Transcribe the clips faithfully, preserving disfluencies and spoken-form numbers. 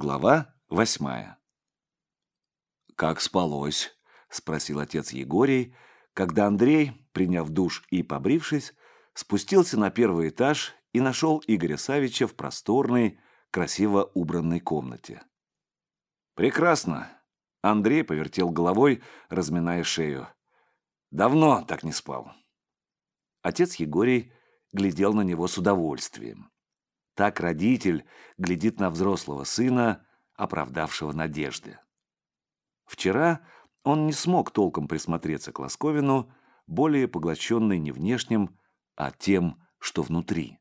Глава восьмая. «Как спалось?» – спросил отец Егорий, когда Андрей, приняв душ и побрившись, спустился на первый этаж и нашел Игоря Савича в просторной, красиво убранной комнате. «Прекрасно!» – Андрей повертел головой, разминая шею. «Давно так не спал». Отец Егорий глядел на него с удовольствием. Так родитель глядит на взрослого сына, оправдавшего надежды. Вчера он не смог толком присмотреться к Ласковину, более поглощенный не внешним, а тем, что внутри.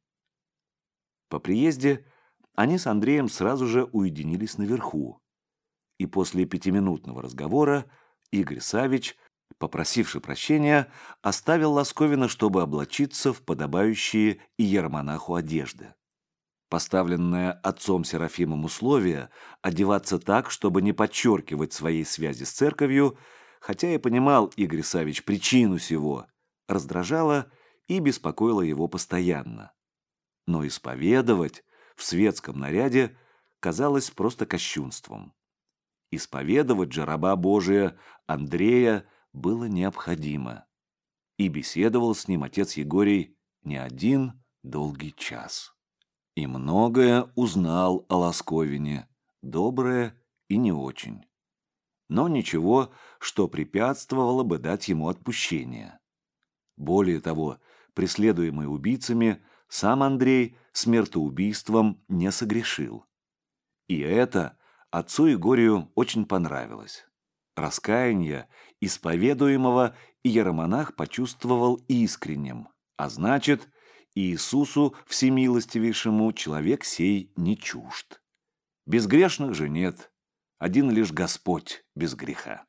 По приезде они с Андреем сразу же уединились наверху, и после пятиминутного разговора Игорь Савич, попросивший прощения, оставил Ласковина, чтобы облачиться в подобающие иеромонаху одежды. Поставленное отцом Серафимом условие одеваться так, чтобы не подчеркивать своей связи с церковью, хотя и понимал Игорь Савич причину сего, раздражало и беспокоило его постоянно. Но исповедовать в светском наряде казалось просто кощунством. Исповедовать же раба Божия Андрея было необходимо. И беседовал с ним отец Егорий не один долгий час. И многое узнал о Ласковине, доброе и не очень. Но ничего, что препятствовало бы дать ему отпущение. Более того, преследуемый убийцами, сам Андрей смертоубийством не согрешил. И это отцу Егорию очень понравилось. Раскаяние исповедуемого иеромонах почувствовал искренним, а значит, Иисусу Всемилостивейшему человек сей не чужд. Безгрешных же нет, один лишь Господь без греха.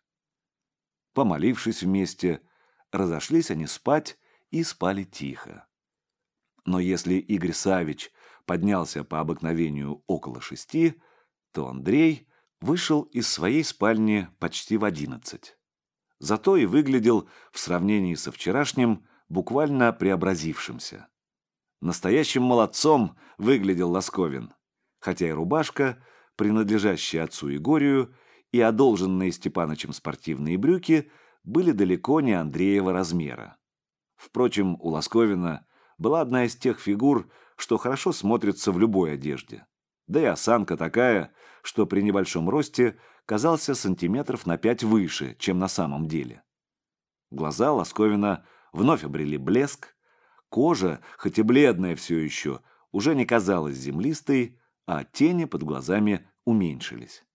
Помолившись вместе, разошлись они спать и спали тихо. Но если Игорь Савич поднялся по обыкновению около шести, то Андрей вышел из своей спальни почти в одиннадцать. Зато и выглядел в сравнении со вчерашним буквально преобразившимся. Настоящим молодцом выглядел Ласковин, хотя и рубашка, принадлежащая отцу Егорию, и одолженные Степанычем спортивные брюки были далеко не Андреева размера. Впрочем, у Ласковина была одна из тех фигур, что хорошо смотрятся в любой одежде. Да и осанка такая, что при небольшом росте казался сантиметров на пять выше, чем на самом деле. Глаза Ласковина вновь обрели блеск, кожа, хоть и бледная все еще, уже не казалась землистой, а тени под глазами уменьшились.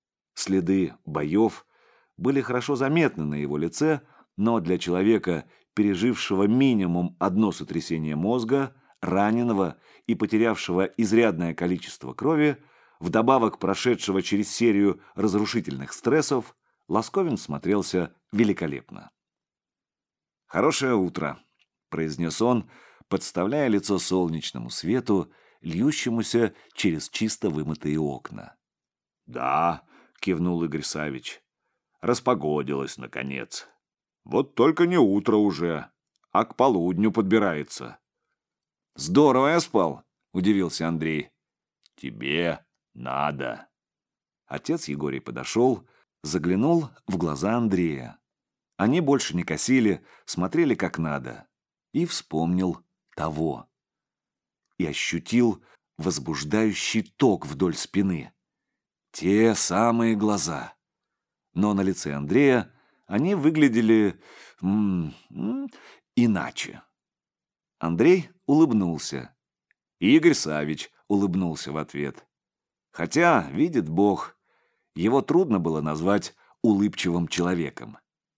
Следы боев были хорошо заметны на его лице, но для человека, пережившего минимум одно сотрясение мозга, раненого и потерявшего изрядное количество крови, вдобавок прошедшего через серию разрушительных стрессов, Ласковин смотрелся великолепно. «Хорошее утро», — произнес он, подставляя лицо солнечному свету, льющемуся через чисто вымытые окна. «Да», — кивнул Игорь Савич, — «распогодилось, наконец. Вот только не утро уже, а к полудню подбирается». «Здорово я спал», — удивился Андрей. «Тебе надо». Отец Егорий подошел, заглянул в глаза Андрея. Они больше не косили, смотрели как надо. И вспомнил того. И ощутил возбуждающий ток вдоль спины. Те самые глаза. Но на лице Андрея они выглядели м -м, иначе. Андрей улыбнулся. Игорь Савич улыбнулся в ответ. Хотя, видит Бог, его трудно было назвать улыбчивым человеком.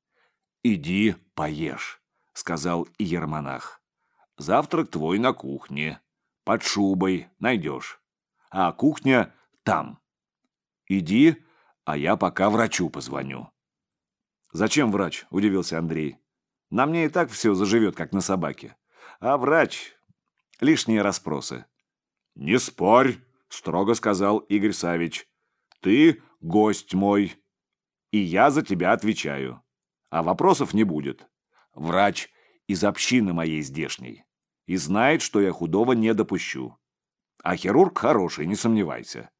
«Иди поешь», — сказал иеромонах. «Завтрак твой на кухне. Под шубой найдешь. А кухня там. Иди, а я пока врачу позвоню». «Зачем врач?» – удивился Андрей. «На мне и так все заживет, как на собаке. А врач – лишние расспросы». «Не спорь», – строго сказал Игорь Савич. «Ты гость мой, и я за тебя отвечаю. А вопросов не будет. Врач из общины моей здешней. И знает, что я худого не допущу. А хирург хороший, не сомневайся.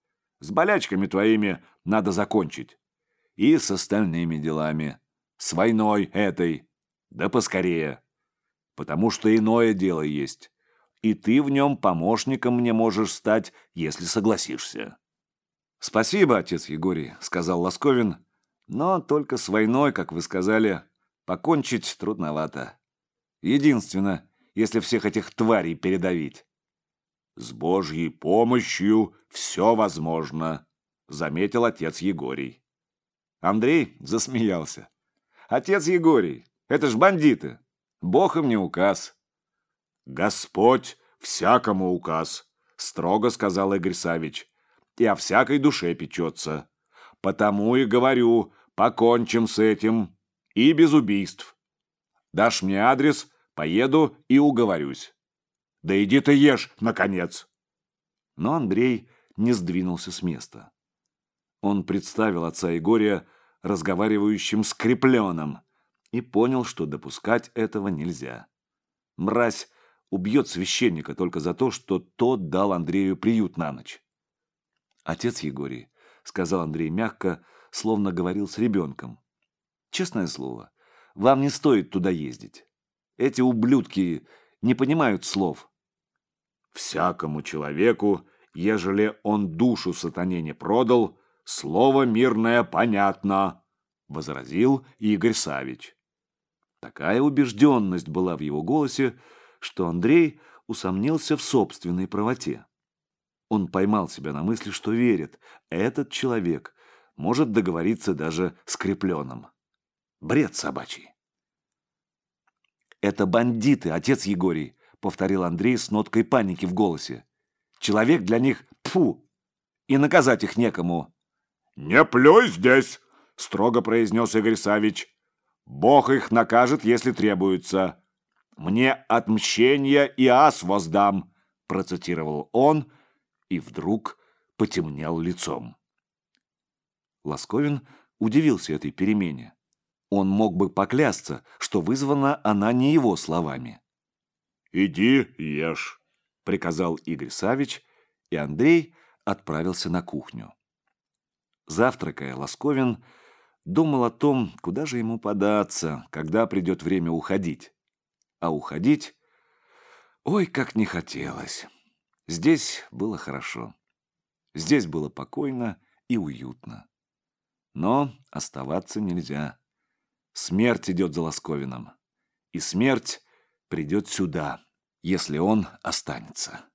С болячками твоими надо закончить. И с остальными делами. С войной этой. Да поскорее. Потому что иное дело есть. И ты в нем помощником мне можешь стать, если согласишься. «Спасибо, отец Егорий», — сказал Ласковин, «но только с войной, как вы сказали, покончить трудновато. Единственно, если всех этих тварей передавить». «С Божьей помощью все возможно», — заметил отец Егорий. Андрей засмеялся. «Отец Егорий, это ж бандиты. Бог им не указ». «Господь всякому указ», — строго сказал Игорь Савич. «И о всякой душе печется. Потому и говорю, покончим с этим. И без убийств. Дашь мне адрес, поеду и уговорюсь. Да иди ты ешь, наконец!» Но Андрей не сдвинулся с места. Он представил отца Егория разговаривающим с крепленым и понял, что допускать этого нельзя. Мразь убьет священника только за то, что тот дал Андрею приют на ночь. «Отец Егорий», — сказал Андрей мягко, словно говорил с ребенком, «честное слово, вам не стоит туда ездить. Эти ублюдки не понимают слов». «Всякому человеку, ежели он душу сатане не продал, слово мирное понятно», — возразил Игорь Савич. Такая убежденность была в его голосе, что Андрей усомнился в собственной правоте. Он поймал себя на мысли, что верит, этот человек может договориться даже с крепленым. Бред собачий. «Это бандиты, отец Егорий», — повторил Андрей с ноткой паники в голосе. «Человек для них — тьфу! И наказать их некому». «Не плюй здесь!» — строго произнес Игорь Савич. «Бог их накажет, если требуется. Мне отмщение и ас воздам», — процитировал он, и вдруг потемнел лицом. Ласковин удивился этой перемене. Он мог бы поклясться, что вызвана она не его словами. «Иди ешь», — приказал Игорь Савич, и Андрей отправился на кухню. Завтракая, Ласковин думал о том, куда же ему податься, когда придет время уходить. А уходить, ой, как не хотелось. Здесь было хорошо. Здесь было покойно и уютно. Но оставаться нельзя. Смерть идет за Ласковиным. И смерть придет сюда, если он останется.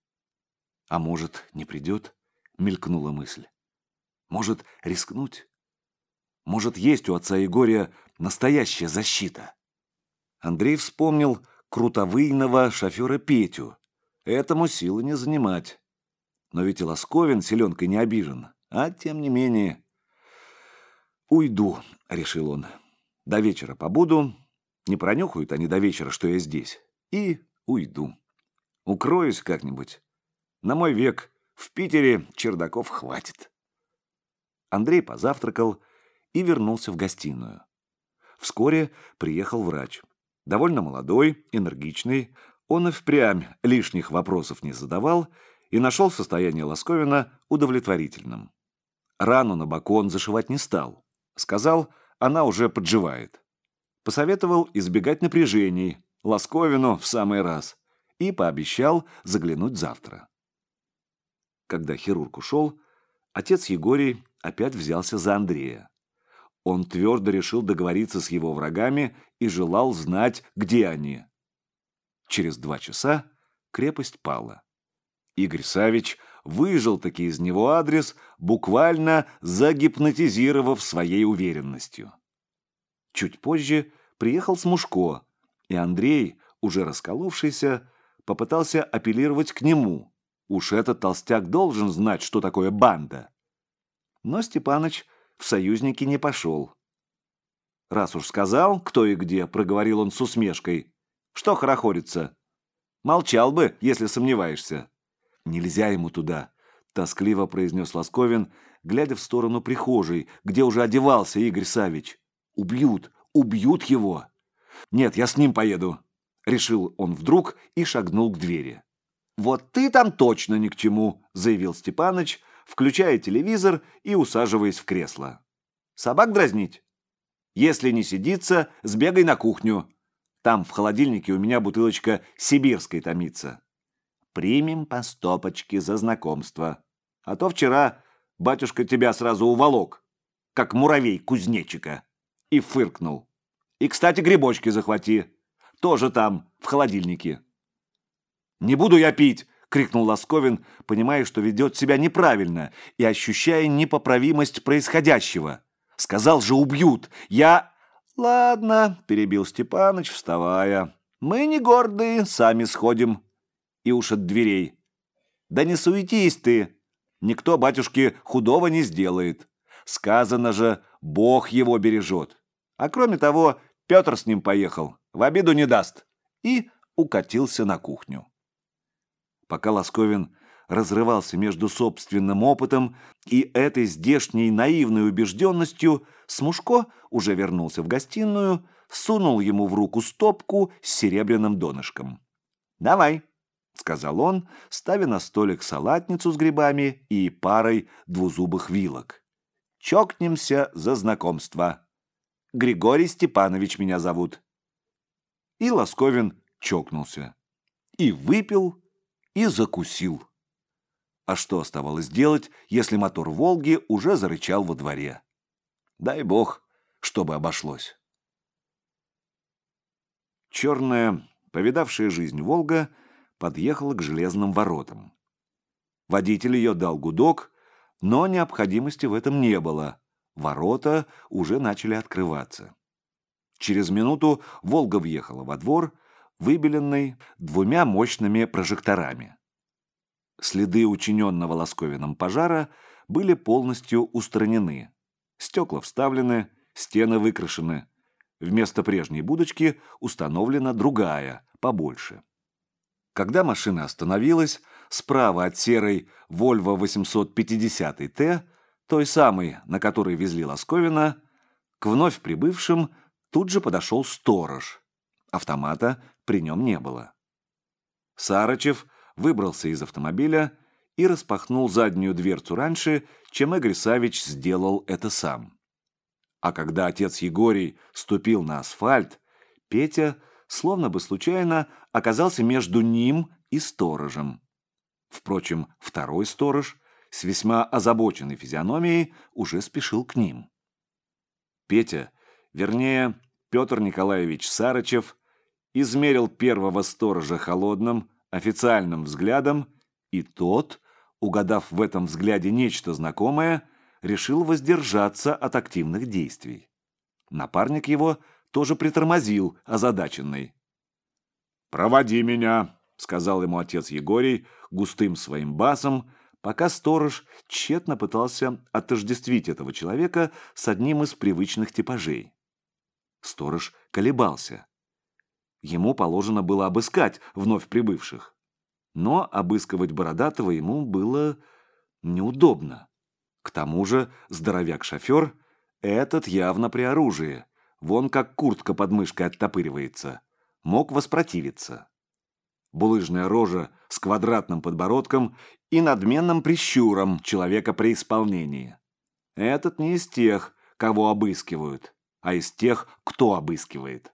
А может, не придет? Мелькнула мысль. Может, рискнуть? Может, есть у отца Егория настоящая защита? Андрей вспомнил крутовыйного шофера Петю. Этому силы не занимать. Но ведь и Ласковин селенкой не обижен. А тем не менее... «Уйду», — решил он. «До вечера побуду. Не пронюхают они до вечера, что я здесь. И уйду. Укроюсь как-нибудь. На мой век в Питере чердаков хватит». Андрей позавтракал и вернулся в гостиную. Вскоре приехал врач. Довольно молодой, энергичный. Он и впрямь лишних вопросов не задавал и нашел состояние Ласковина удовлетворительным. Рану на боку он зашивать не стал. Сказал, она уже подживает. Посоветовал избегать напряжений, Ласковину в самый раз, и пообещал заглянуть завтра. Когда хирург ушел, отец Егорий опять взялся за Андрея. Он твердо решил договориться с его врагами и желал знать, где они. Через два часа крепость пала. Игорь Савич выжил-таки из него адрес, буквально загипнотизировав своей уверенностью. Чуть позже приехал Смушко, и Андрей, уже расколовшийся, попытался апеллировать к нему. Уж этот толстяк должен знать, что такое банда. Но Степаныч в союзники не пошел. «Раз уж сказал, кто и где», — проговорил он с усмешкой, — «что хорохориться? Молчал бы, если сомневаешься». «Нельзя ему туда», — тоскливо произнес Ласковин, глядя в сторону прихожей, где уже одевался Игорь Савич. «Убьют, убьют его!» «Нет, я с ним поеду», — решил он вдруг и шагнул к двери. «Вот ты там точно ни к чему», — заявил Степаныч, включая телевизор и усаживаясь в кресло. «Собак дразнить? Если не сидится, сбегай на кухню. Там в холодильнике у меня бутылочка сибирской томится. Примем по стопочке за знакомство. А то вчера батюшка тебя сразу уволок, как муравей кузнечика, и фыркнул. И, кстати, грибочки захвати. Тоже там, в холодильнике». «Не буду я пить!» — крикнул Ласковин, понимая, что ведет себя неправильно и ощущая непоправимость происходящего. «Сказал же, убьют! Я...» «Ладно», — перебил Степаныч, вставая. «Мы не гордые, сами сходим». И уж от дверей. «Да не суетись ты! Никто батюшке худого не сделает. Сказано же, Бог его бережет. А кроме того, Петр с ним поехал, в обиду не даст». И укатился на кухню. Пока Ласковин разрывался между собственным опытом и этой здешней наивной убежденностью, Смушко уже вернулся в гостиную, сунул ему в руку стопку с серебряным донышком. «Давай», — сказал он, ставя на столик салатницу с грибами и парой двузубых вилок. «Чокнемся за знакомство. Григорий Степанович меня зовут». И Ласковин чокнулся. И выпил, и закусил. А что оставалось делать, если мотор «Волги» уже зарычал во дворе? Дай бог, чтобы обошлось. Черная, повидавшая жизнь «Волга» подъехала к железным воротам. Водитель ее дал гудок, но необходимости в этом не было. Ворота уже начали открываться. Через минуту «Волга» въехала во двор, выбеленный двумя мощными прожекторами. Следы учиненного Ласковиным пожара были полностью устранены. Стекла вставлены, стены выкрашены. Вместо прежней будочки установлена другая, побольше. Когда машина остановилась, справа от серой Volvo восемьсот пятьдесят Т, той самой, на которой везли Ласковина, к вновь прибывшим тут же подошел сторож. Автомата при нем не было. Сарычев выбрался из автомобиля и распахнул заднюю дверцу раньше, чем Игорь Савич сделал это сам. А когда отец Егорий ступил на асфальт, Петя, словно бы случайно, оказался между ним и сторожем. Впрочем, второй сторож с весьма озабоченной физиономией уже спешил к ним. Петя, вернее, Петр Николаевич Сарычев, измерил первого сторожа холодным, официальным взглядом, и тот, угадав в этом взгляде нечто знакомое, решил воздержаться от активных действий. Напарник его тоже притормозил, озадаченный. «Проводи меня», — сказал ему отец Егорий густым своим басом, пока сторож тщетно пытался отождествить этого человека с одним из привычных типажей. Сторож колебался. Ему положено было обыскать вновь прибывших. Но обыскивать Бородатого ему было неудобно. К тому же здоровяк-шофер, этот явно при оружии, вон как куртка под мышкой оттопыривается, мог воспротивиться. Булыжная рожа с квадратным подбородком и надменным прищуром человека при исполнении. Этот не из тех, кого обыскивают, а из тех, кто обыскивает.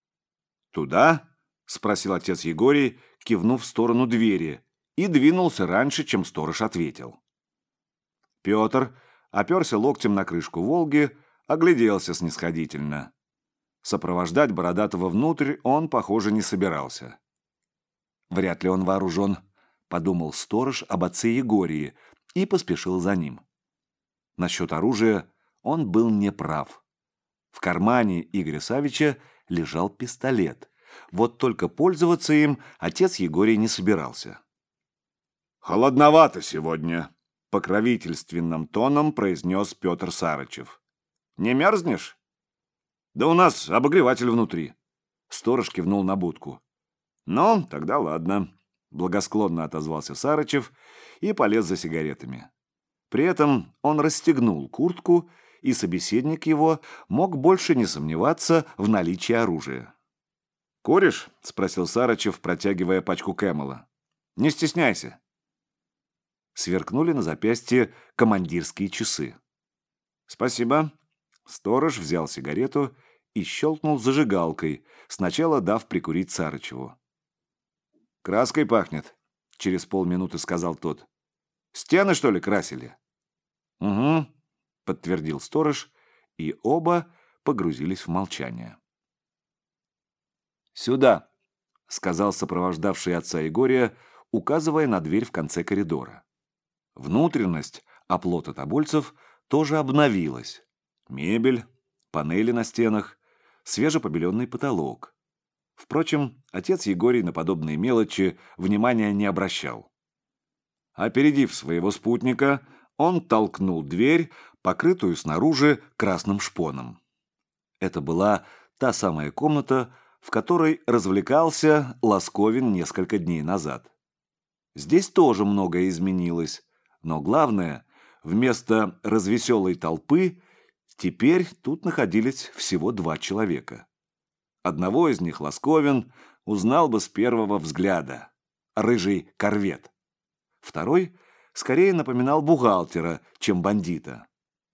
«Туда?» — спросил отец Егорий, кивнув в сторону двери, и двинулся раньше, чем сторож ответил. Петр оперся локтем на крышку «Волги», огляделся снисходительно. Сопровождать Бородатого внутрь он, похоже, не собирался. «Вряд ли он вооружен», — подумал сторож об отце Егории и поспешил за ним. Насчет оружия он был неправ. В кармане Игоря Савича лежал пистолет. Вот только пользоваться им отец Егорий не собирался. «Холодновато сегодня», — покровительственным тоном произнес Петр Сарычев. «Не мерзнешь?» «Да у нас обогреватель внутри». Сторож кивнул на будку. «Ну, тогда ладно», — благосклонно отозвался Сарычев и полез за сигаретами. При этом он расстегнул куртку, и собеседник его мог больше не сомневаться в наличии оружия. «Куришь?» — спросил Сарычев, протягивая пачку Кэмела. «Не стесняйся». Сверкнули на запястье командирские часы. «Спасибо». Сторож взял сигарету и щелкнул зажигалкой, сначала дав прикурить Сарычеву. «Краской пахнет», — через полминуты сказал тот. «Стены, что ли, красили?» «Угу», — подтвердил сторож, и оба погрузились в молчание. «Сюда», — сказал сопровождавший отца Егория, указывая на дверь в конце коридора. Внутренность оплота тобольцев тоже обновилась. Мебель, панели на стенах, свежепобеленный потолок. Впрочем, отец Егорий на подобные мелочи внимания не обращал. Опередив своего спутника, он толкнул дверь, покрытую снаружи красным шпоном. Это была та самая комната, в которой развлекался Ласковин несколько дней назад. Здесь тоже многое изменилось, но главное, вместо развеселой толпы теперь тут находились всего два человека. Одного из них Ласковин узнал бы с первого взгляда – рыжий корвет. Второй скорее напоминал бухгалтера, чем бандита.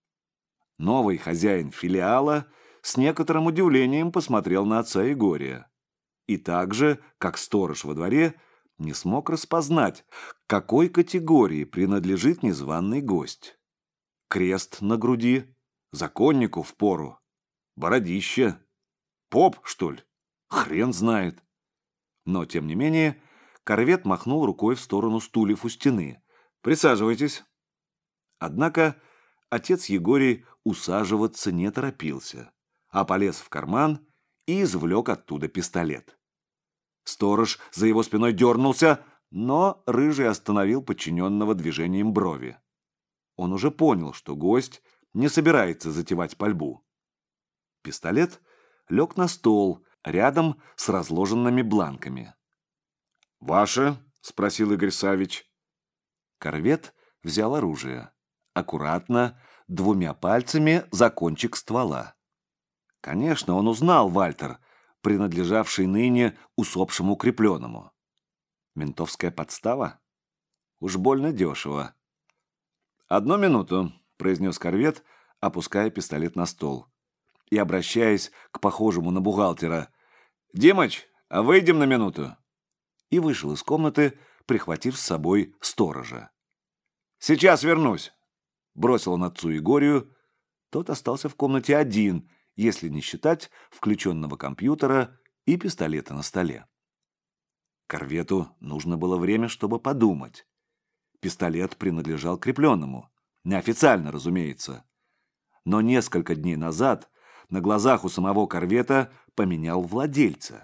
Новый хозяин филиала с некоторым удивлением посмотрел на отца Егория. И так же, как сторож во дворе, не смог распознать, к какой категории принадлежит незваный гость. Крест на груди, законнику впору, бородище. Поп, что ли? Хрен знает. Но, тем не менее, корвет махнул рукой в сторону стульев у стены. «Присаживайтесь». Однако отец Егорий усаживаться не торопился, а полез в карман и извлек оттуда пистолет. Сторож за его спиной дернулся, но рыжий остановил подчиненного движением брови. Он уже понял, что гость не собирается затевать пальбу. Пистолет лег на стол, рядом с разложенными бланками. «Ваше?» — спросил Игорь Савич. Корвет взял оружие. Аккуратно, двумя пальцами за кончик ствола. Конечно, он узнал Вальтер, принадлежавший ныне усопшему крепленному. Ментовская подстава? Уж больно дешево. «Одну минуту», — произнес корвет, опуская пистолет на стол. И, обращаясь к похожему на бухгалтера, «Димыч, а выйдем на минуту?» И вышел из комнаты, прихватив с собой сторожа. «Сейчас вернусь», — бросил он отцу Егорию. Тот остался в комнате один, если не считать включенного компьютера и пистолета на столе. Корвету нужно было время, чтобы подумать. Пистолет принадлежал крепленному, неофициально, разумеется. Но несколько дней назад на глазах у самого корвета поменял владельца.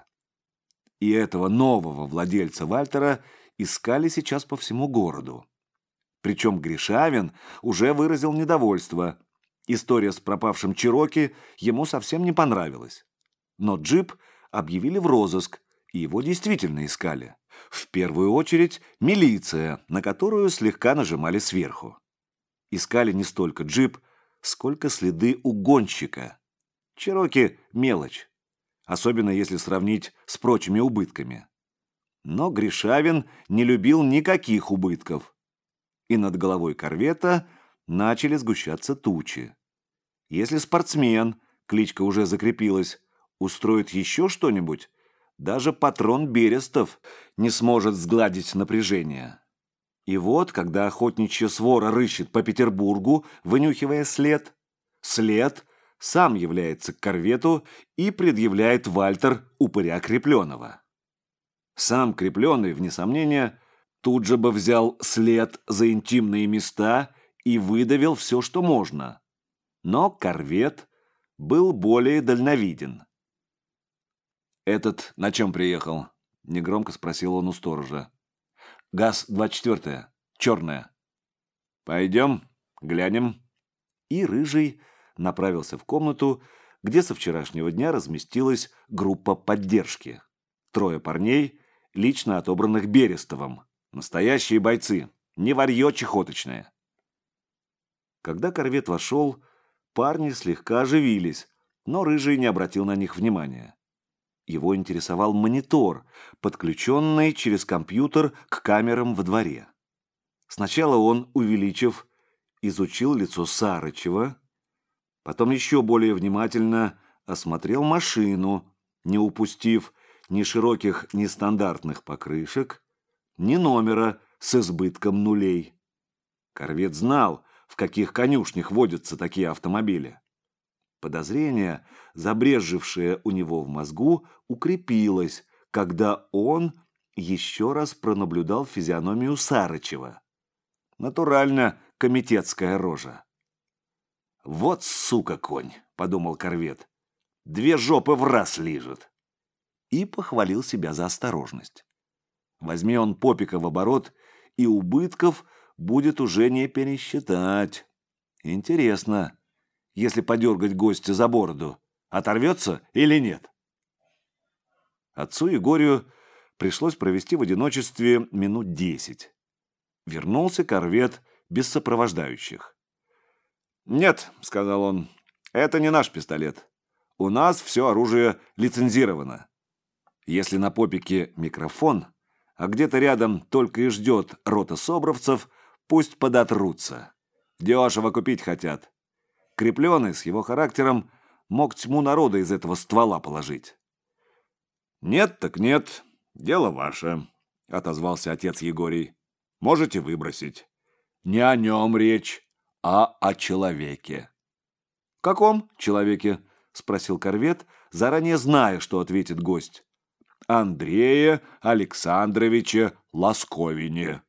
И этого нового владельца Вальтера искали сейчас по всему городу. Причем Гришавин уже выразил недовольство. История с пропавшим Чироки ему совсем не понравилась. Но джип объявили в розыск, и его действительно искали. В первую очередь милиция, на которую слегка нажимали сверху. Искали не столько джип, сколько следы угонщика. Чироки – мелочь, особенно если сравнить с прочими убытками. Но Гришавин не любил никаких убытков. И над головой корвета начали сгущаться тучи. Если спортсмен, кличка уже закрепилась, устроит еще что-нибудь, даже патрон Берестов не сможет сгладить напряжение. И вот, когда охотничья свора рыщет по Петербургу, вынюхивая след, след сам является к корвету и предъявляет Вальтер упыря крепленого. Сам крепленный, вне сомнения, тут же бы взял след за интимные места и выдавил все, что можно. Но корвет был более дальновиден. «Этот на чем приехал?» — негромко спросил он у сторожа. «ГАЗ двадцать четыре, черная». «Пойдем, глянем». И Рыжий направился в комнату, где со вчерашнего дня разместилась группа поддержки. Трое парней, лично отобранных Берестовым. Настоящие бойцы, не варье чехоточное. Когда корвет вошел, парни слегка оживились, но Рыжий не обратил на них внимания. Его интересовал монитор, подключенный через компьютер к камерам во дворе. Сначала он, увеличив, изучил лицо Сарычева, потом еще более внимательно осмотрел машину, не упустив ни широких нестандартных покрышек, ни номера с избытком нулей. Корвет знал, в каких конюшнях водятся такие автомобили. Подозрение, забрезжившее у него в мозгу, укрепилось, когда он еще раз пронаблюдал физиономию Сарычева. Натурально комитетская рожа. «Вот сука конь», — подумал корвет, — «две жопы в раз лижет». И похвалил себя за осторожность. Возьми он попика в оборот, и убытков будет уже не пересчитать. Интересно, если подергать гостя за бороду, оторвется или нет? Отцу Егорию пришлось провести в одиночестве минут десять. Вернулся корвет без сопровождающих. «Нет», — сказал он, — «это не наш пистолет. У нас все оружие лицензировано. Если на попике микрофон, а где-то рядом только и ждет рота собровцев, пусть подотрутся. Дешево купить хотят. Крепленый с его характером мог тьму народа из этого ствола положить». «Нет так нет, дело ваше», — отозвался отец Егорий. «Можете выбросить. Не о нем речь, а о человеке». «Каком человеке?» — спросил корвет, заранее зная, что ответит гость. «Андрея Александровича Ласковине».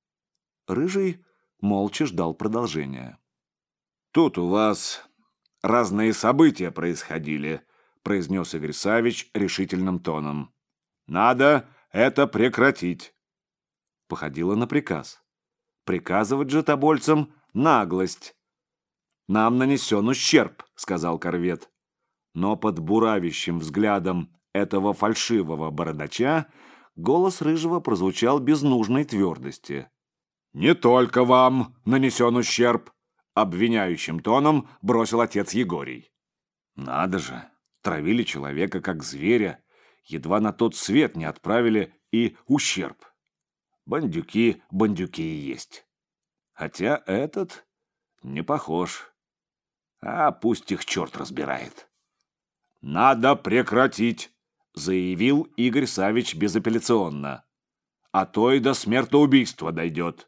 Рыжий молча ждал продолжения. «Тут у вас разные события происходили», — произнес Игорь Савич решительным тоном. «Надо это прекратить». Походило на приказ. Приказывать же тобольцам — наглость. «Нам нанесен ущерб», — сказал корвет. Но под буравящим взглядом этого фальшивого бородача голос Рыжего прозвучал без нужной твердости. «Не только вам нанесен ущерб», — обвиняющим тоном бросил отец Егорий. «Надо же, травили человека как зверя, едва на тот свет не отправили и ущерб. Бандюки, бандюки и есть. Хотя этот не похож. А пусть их черт разбирает». «Надо прекратить», — заявил Игорь Савич безапелляционно. «А то и до смертоубийства дойдет».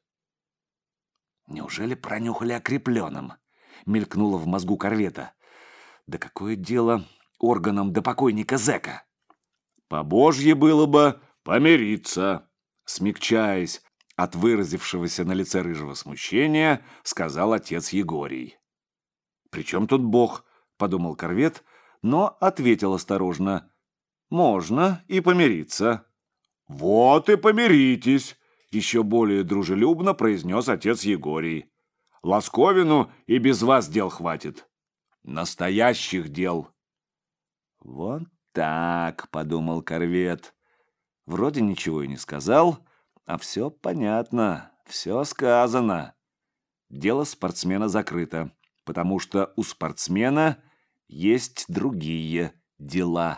«Неужели пронюхали о крепленном?» — мелькнуло в мозгу корвета. «Да какое дело органам до покойника зэка?» «По-божье было бы помириться», — смягчаясь от выразившегося на лице Рыжего смущения, сказал отец Егорий. «При чем тут Бог?» — подумал корвет, но ответил осторожно. «Можно и помириться». «Вот и помиритесь», — еще более дружелюбно произнес отец Егорий. «Ласковину и без вас дел хватит. Настоящих дел». «Вот так», — подумал корвет. Вроде ничего и не сказал, а все понятно, все сказано. Дело спортсмена закрыто, потому что у спортсмена есть другие дела.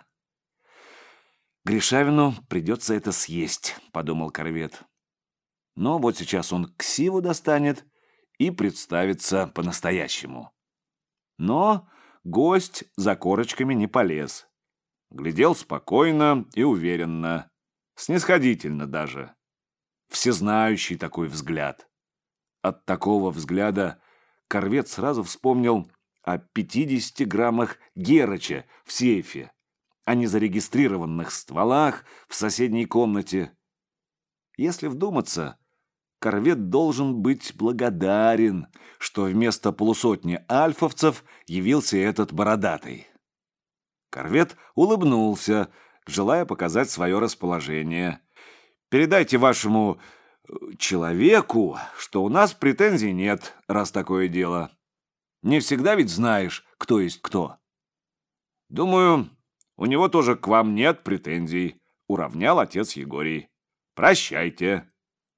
«Гришавину придется это съесть», — подумал корвет. Но вот сейчас он ксиву достанет и представится по-настоящему. Но гость за корочками не полез. Глядел спокойно и уверенно, снисходительно даже. Всезнающий такой взгляд. От такого взгляда корвет сразу вспомнил о пятидесяти граммах герыча в сейфе, о незарегистрированных стволах в соседней комнате. Если вдуматься, корвет должен быть благодарен, что вместо полусотни альфовцев явился этот бородатый. Корвет улыбнулся, желая показать свое расположение. «Передайте вашему человеку, что у нас претензий нет, раз такое дело. Не всегда ведь знаешь, кто есть кто». «Думаю, у него тоже к вам нет претензий», — уравнял отец Егорий. «Прощайте».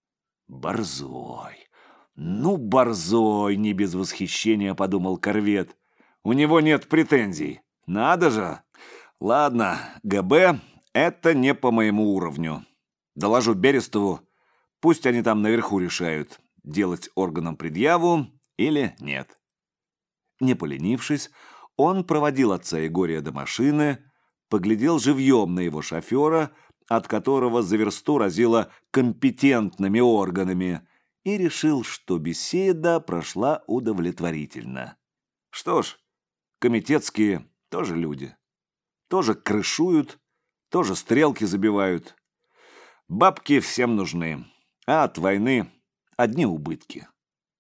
«Борзой! Ну, борзой!» — не без восхищения подумал корвет. «У него нет претензий. Надо же! Ладно, ГБ — это не по моему уровню. Доложу Берестову, пусть они там наверху решают, делать органам предъяву или нет. Не поленившись, он проводил отца Егория до машины, поглядел живьем на его шофера, от которого за версту разило компетентными органами, и решил, что беседа прошла удовлетворительно. Что ж, комитетские тоже люди. Тоже крышуют, тоже стрелки забивают. Бабки всем нужны, а от войны одни убытки.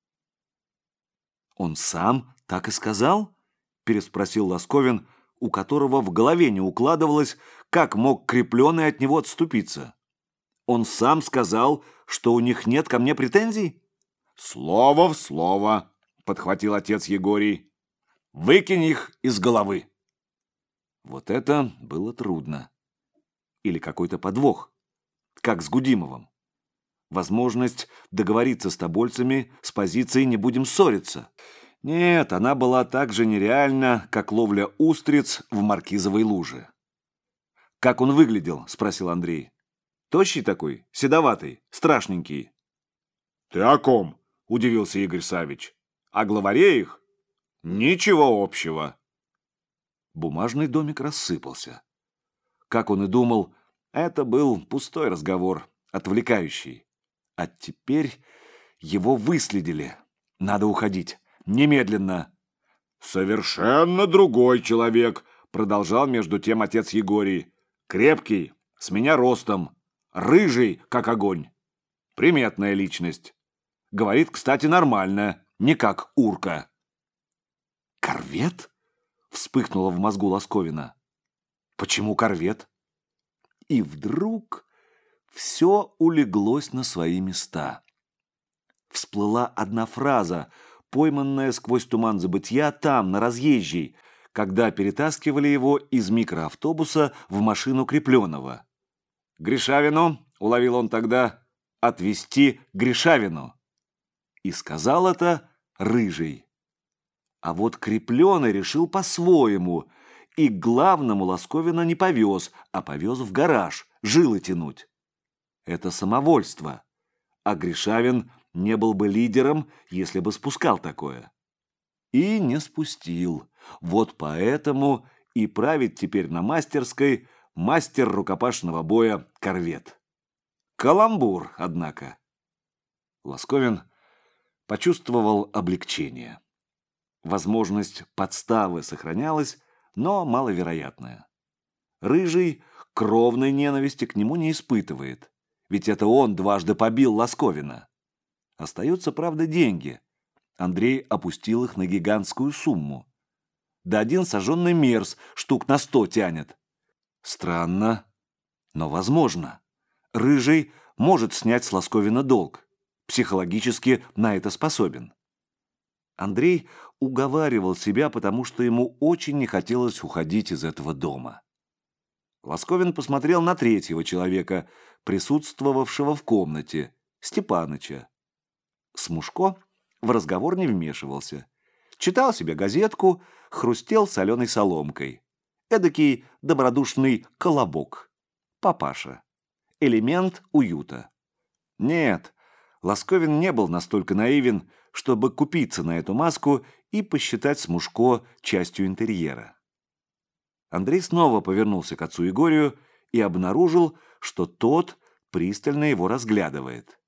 «Он сам так и сказал?» – переспросил Лосковин, у которого в голове не укладывалось, как мог крепленый от него отступиться. «Он сам сказал, что у них нет ко мне претензий?» «Слово в слово», – подхватил отец Егорий. «Выкинь их из головы». Вот это было трудно. Или какой-то подвох, как с Гудимовым. Возможность договориться с тобольцами с позиции «не будем ссориться». Нет, она была так же нереальна, как ловля устриц в маркизовой луже. «Как он выглядел?» – спросил Андрей. «Тощий такой, седоватый, страшненький». «Ты о ком?» – удивился Игорь Савич. «О главаре их? Ничего общего». Бумажный домик рассыпался. Как он и думал, это был пустой разговор, отвлекающий. А теперь его выследили. Надо уходить. Немедленно. «Совершенно другой человек», — продолжал между тем отец Егорий. «Крепкий, с меня ростом, рыжий, как огонь. Приметная личность. Говорит, кстати, нормально, не как урка». «Корвет?» — вспыхнуло в мозгу Лосковина. «Почему корвет?» И вдруг все улеглось на свои места. Всплыла одна фраза, пойманная сквозь туман забытья там, на разъезжей, когда перетаскивали его из микроавтобуса в машину крепленного. «Гришавину», — уловил он тогда, — «отвезти Гришавину». И сказал это рыжий. А вот крепленый решил по-своему, и к главному Лосковина не повез, а повез в гараж, жилы тянуть. Это самовольство. А Гришавин не был бы лидером, если бы спускал такое. И не спустил. Вот поэтому и правит теперь на мастерской мастер рукопашного боя корвет. Каламбур, однако. Лосковин почувствовал облегчение. Возможность подставы сохранялась, но маловероятная. Рыжий кровной ненависти к нему не испытывает, ведь это он дважды побил Лосковина. Остаются, правда, деньги. Андрей опустил их на гигантскую сумму. Да один сожженный мерз штук на сто тянет. Странно, но возможно. Рыжий может снять с Лосковина долг. Психологически на это способен. Андрей уговаривал себя, потому что ему очень не хотелось уходить из этого дома. Лосковин посмотрел на третьего человека, присутствовавшего в комнате, Степаныча. Смушко в разговор не вмешивался. Читал себе газетку, хрустел соленой соломкой. Эдакий добродушный колобок. Папаша. Элемент уюта. Нет, Лосковин не был настолько наивен, чтобы купиться на эту маску и посчитать Смушко частью интерьера. Андрей снова повернулся к отцу Егорию и обнаружил, что тот пристально его разглядывает.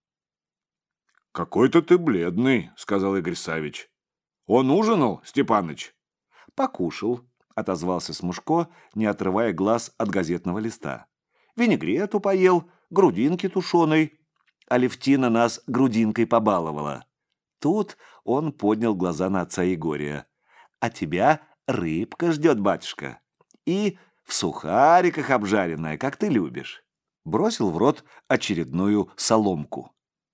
«Какой-то ты бледный», — сказал Игорь Савич. «Он ужинал, Степаныч?» «Покушал», — отозвался Смушко, не отрывая глаз от газетного листа. «Винегрету поел, грудинки тушеной. Алевтина нас грудинкой побаловала». Тут он поднял глаза на отца Егория. «А тебя рыбка ждет, батюшка. И в сухариках обжаренная, как ты любишь». Бросил в рот очередную соломку.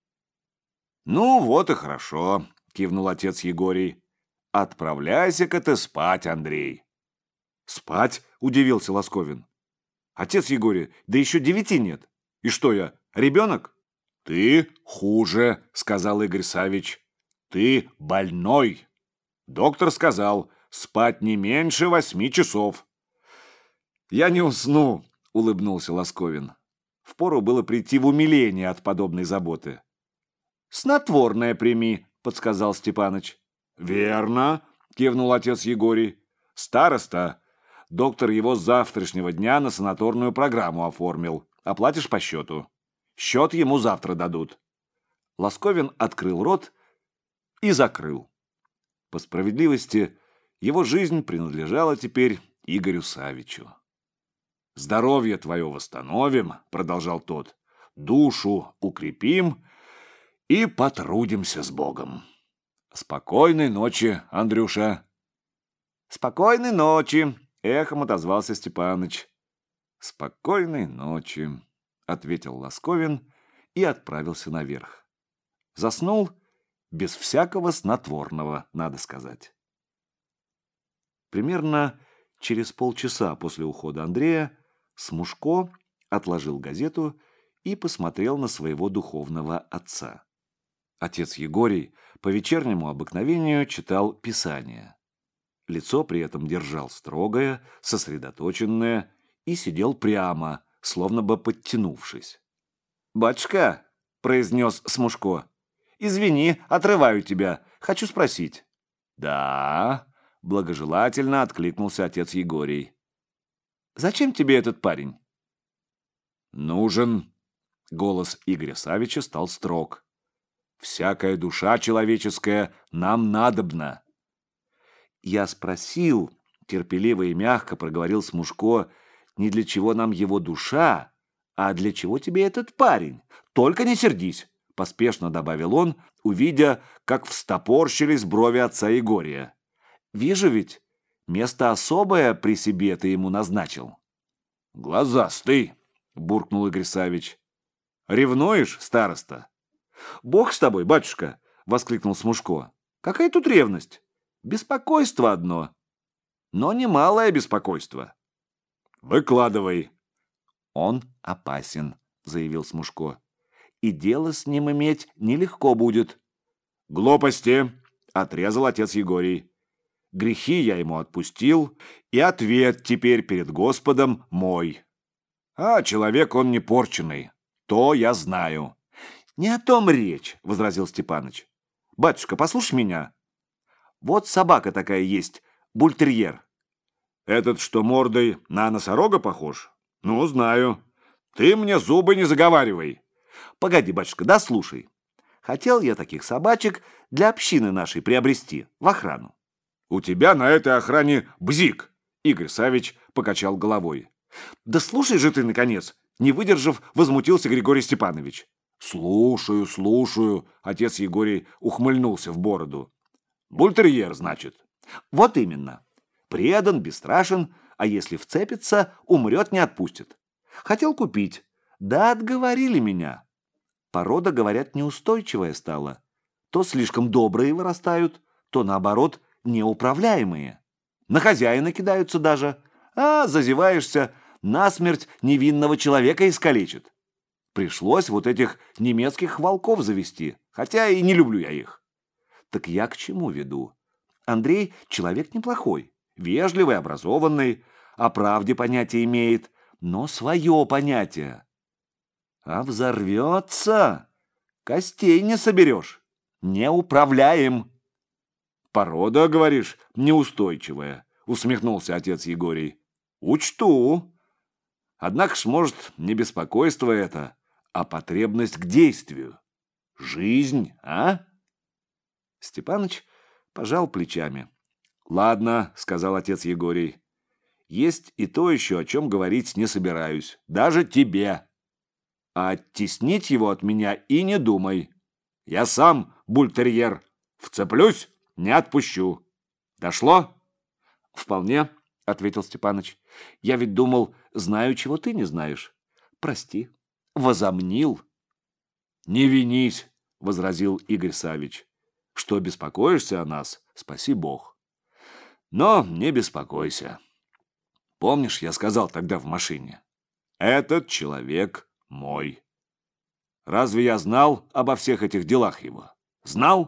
«Ну, вот и хорошо», — кивнул отец Егорий. «Отправляйся-ка ты спать, Андрей». «Спать?» — удивился Лосковин. «Отец Егорий, да еще девяти нет. И что я, ребенок?» «Ты хуже», — сказал Игорь Савич. «Ты больной. Доктор сказал, спать не меньше восьми часов». «Я не усну», — улыбнулся Лосковин. Впору было прийти в умиление от подобной заботы. Снотворное прими, подсказал Степаныч. Верно, кивнул отец Егорий. Староста, доктор его с завтрашнего дня на санаторную программу оформил. Оплатишь по счету. Счет ему завтра дадут. Лосковин открыл рот и закрыл. По справедливости, его жизнь принадлежала теперь Игорю Савичу. «Здоровье твое восстановим», — продолжал тот, — «душу укрепим и потрудимся с Богом. Спокойной ночи, Андрюша». «Спокойной ночи», — эхом отозвался Степаныч. «Спокойной ночи», — ответил Лосковин и отправился наверх. Заснул без всякого снотворного, надо сказать. Примерно через полчаса после ухода Андрея Смушко отложил газету и посмотрел на своего духовного отца. Отец Егорий по вечернему обыкновению читал Писание. Лицо при этом держал строгое, сосредоточенное и сидел прямо, словно бы подтянувшись. «Батюшка», — произнес Смушко, — «извини, отрываю тебя, хочу спросить». «Да», — благожелательно откликнулся отец Егорий. «Зачем тебе этот парень?» «Нужен», — голос Игоря Савича стал строг. «Всякая душа человеческая нам надобна». «Я спросил», — терпеливо и мягко проговорил Смушко, — «не для чего нам его душа, а для чего тебе этот парень? Только не сердись», — поспешно добавил он, увидя, как встопорщились брови отца Егория. «Вижу ведь, место особое при себе ты ему назначил». «Глазастый», — буркнул Игорь Савич. «Ревнуешь, староста?» «Бог с тобой, батюшка!» — воскликнул Смушко. «Какая тут ревность? Беспокойство одно. Но немалое беспокойство». «Выкладывай». «Он опасен», — заявил Смушко. «И дело с ним иметь нелегко будет». «Глупости», — отрезал отец Егорий. «Грехи я ему отпустил, и ответ теперь перед Господом мой. А человек он не порченый, то я знаю». «Не о том речь», — возразил Степаныч. «Батюшка, послушай меня. Вот собака такая есть, бультерьер». «Этот, что мордой на носорога похож? Ну, знаю. Ты мне зубы не заговаривай». «Погоди, батюшка, да слушай. Хотел я таких собачек для общины нашей приобрести, в охрану». «У тебя на этой охране бзик», — Игорь Савич покачал головой. «Да слушай же ты, наконец!» — не выдержав, возмутился Григорий Степанович. «Слушаю, слушаю», — отец Егорий ухмыльнулся в бороду. «Бультерьер, значит?» «Вот именно. Предан, бесстрашен, а если вцепится, умрет, не отпустит. Хотел купить. Да отговорили меня. Порода, говорят, неустойчивая стала. То слишком добрые вырастают, то, наоборот, неуправляемые. На хозяина кидаются даже, а зазеваешься, насмерть невинного человека искалечит. Пришлось вот этих немецких волков завести, хотя и не люблю я их». «Так я к чему веду? Андрей человек неплохой, вежливый, образованный, о правде понятие имеет, но свое понятие. А взорвется, костей не соберешь, не управляем». «Порода, говоришь, неустойчивая», — усмехнулся отец Егорий. «Учту. Однако ж, может, не беспокойство это, а потребность к действию. Жизнь, а?» Степаныч пожал плечами. «Ладно», — сказал отец Егорий. «Есть и то еще, о чем говорить не собираюсь. Даже тебе. А оттеснить его от меня и не думай. Я сам бультерьер. Вцеплюсь, не отпущу. Дошло?» «Вполне», — ответил Степаныч. «Я ведь думал, знаю, чего ты не знаешь. Прости, возомнил». «Не винись», — возразил Игорь Савич. «Что беспокоишься о нас, спаси Бог. Но не беспокойся. Помнишь, я сказал тогда в машине? Этот человек мой. Разве я знал обо всех этих делах его? Знал?»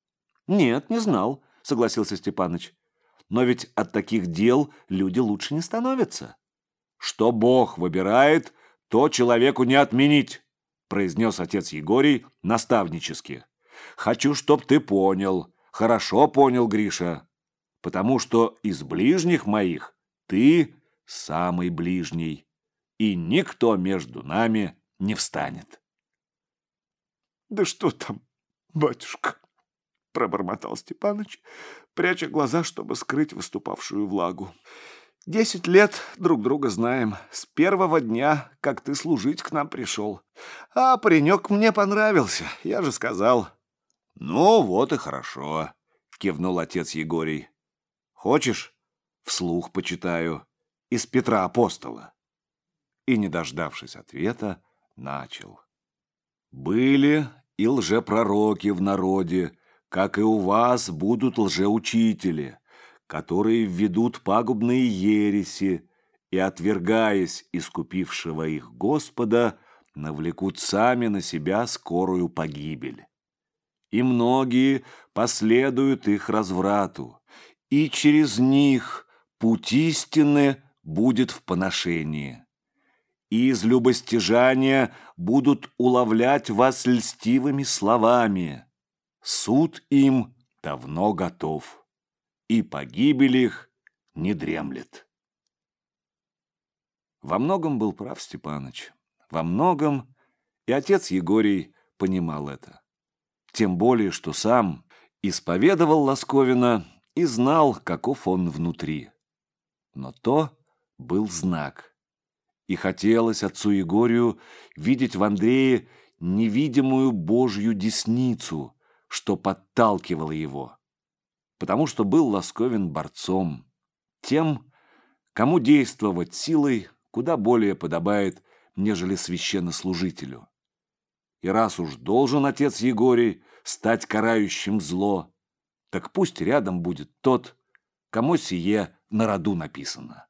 «Нет, не знал», — согласился Степаныч. «Но ведь от таких дел люди лучше не становятся». «Что Бог выбирает, то человеку не отменить», — произнес отец Егорий наставнически. Хочу, чтоб ты понял, хорошо понял, Гриша, потому что из ближних моих ты самый ближний, и никто между нами не встанет. Да что там, батюшка, пробормотал Степаныч, пряча глаза, чтобы скрыть выступавшую влагу. Десять лет друг друга знаем, с первого дня, как ты служить к нам пришел. А паренек мне понравился, я же сказал. Ну, вот и хорошо, кивнул отец Егорий. Хочешь, вслух почитаю из Петра Апостола? И, не дождавшись ответа, начал. Были и лжепророки в народе, как и у вас будут лжеучители, которые введут пагубные ереси и, отвергаясь искупившего их Господа, навлекут сами на себя скорую погибель. И многие последуют их разврату, и через них путь истины будет в поношении. И из любостяжания будут уловлять вас льстивыми словами. Суд им давно готов, и погибель их не дремлет. Во многом был прав Степаныч, во многом и отец Егорий понимал это. Тем более, что сам исповедовал Ласковина и знал, каков он внутри. Но то был знак. И хотелось отцу Егорию видеть в Андрее невидимую Божью десницу, что подталкивало его. Потому что был Ласковин борцом, тем, кому действовать силой куда более подобает, нежели священнослужителю. И раз уж должен отец Егорий стать карающим зло, так пусть рядом будет тот, кому сие на роду написано.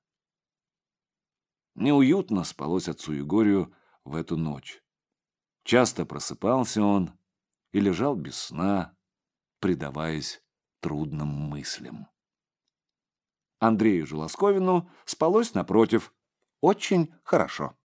Неуютно спалось отцу Егорию в эту ночь. Часто просыпался он и лежал без сна, предаваясь трудным мыслям. Андрею же Ласковину спалось, напротив, очень хорошо.